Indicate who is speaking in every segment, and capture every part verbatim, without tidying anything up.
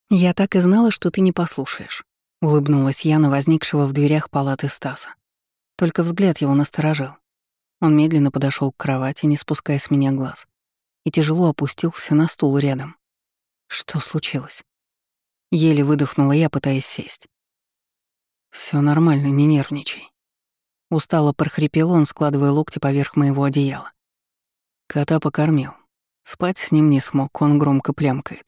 Speaker 1: «Я так и знала, что ты не послушаешь», — улыбнулась я на возникшего в дверях палаты Стаса. Только взгляд его насторожил. Он медленно подошел к кровати, не спуская с меня глаз, и тяжело опустился на стул рядом. Что случилось? Еле выдохнула я, пытаясь сесть. Все нормально, не нервничай. Устало прохрипел он, складывая локти поверх моего одеяла. Кота покормил. Спать с ним не смог, он громко плямкает.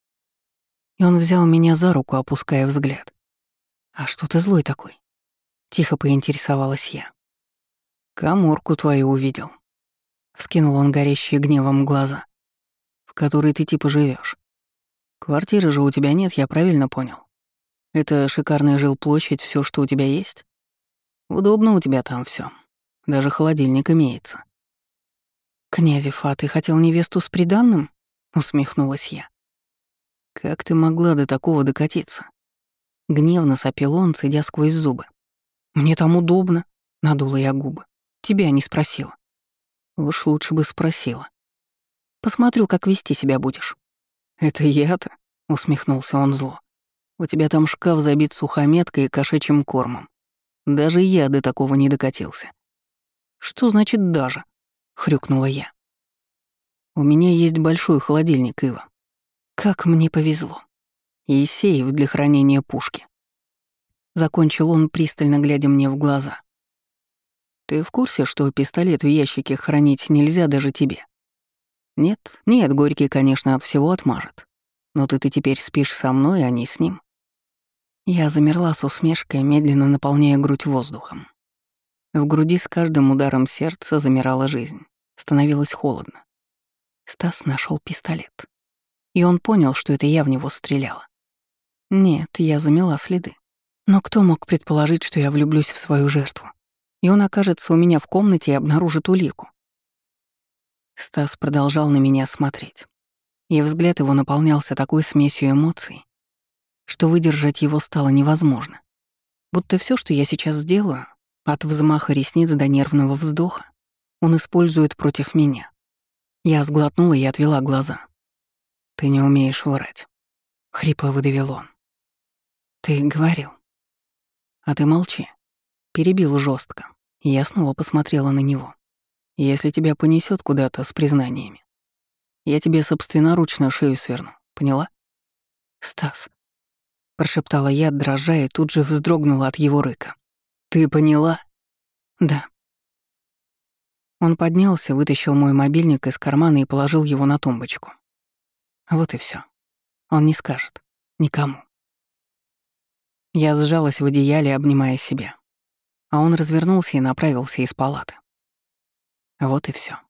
Speaker 1: И он взял меня за руку, опуская взгляд. «А что ты злой такой?» Тихо поинтересовалась я. «Каморку твою увидел». Вскинул он горящие гневом глаза. «В которой ты типа живешь. Квартиры же у тебя нет, я правильно понял? Это шикарная жилплощадь, все, что у тебя есть? Удобно у тебя там все. Даже холодильник имеется». «Князев, а ты хотел невесту с приданным?» Усмехнулась я. «Как ты могла до такого докатиться?» Гневно сопел он, цедя сквозь зубы. «Мне там удобно», — надула я губы. «Тебя не спросила». «Уж лучше бы спросила. Посмотрю, как вести себя будешь». «Это я-то?» — усмехнулся он зло. «У тебя там шкаф забит сухометкой и кошачьим кормом. Даже я до такого не докатился». «Что значит «даже»?» — хрюкнула я. «У меня есть большой холодильник, Ива. Как мне повезло. И сейф для хранения пушки». Закончил он, пристально глядя мне в глаза. «Ты в курсе, что пистолет в ящике хранить нельзя даже тебе?» «Нет, нет, Горький, конечно, от всего отмажет. Но ты-то теперь спишь со мной, а не с ним». Я замерла с усмешкой, медленно наполняя грудь воздухом. В груди с каждым ударом сердца замирала жизнь. Становилось холодно. Стас нашел пистолет. И он понял, что это я в него стреляла. Нет, я замела следы. Но кто мог предположить, что я влюблюсь в свою жертву? И он окажется у меня в комнате и обнаружит улику. Стас продолжал на меня смотреть. И взгляд его наполнялся такой смесью эмоций, что выдержать его стало невозможно. Будто все, что я сейчас сделаю, от взмаха ресниц до нервного вздоха, он использует против меня. Я сглотнула и отвела глаза. «Ты не умеешь врать», — хрипло выдавил он. «Ты говорил». «А ты молчи». Перебил жестко, и я снова посмотрела на него. «Если тебя понесет куда-то с признаниями, я тебе собственноручно шею сверну, поняла?» «Стас», — прошептала я, дрожа, и тут же вздрогнула от его рыка. «Ты поняла?» «Да». Он поднялся, вытащил мой мобильник из кармана и положил его на тумбочку. Вот и все. Он не скажет. Никому. Я сжалась в одеяле, обнимая себя. А он развернулся и направился из палаты. Вот и все.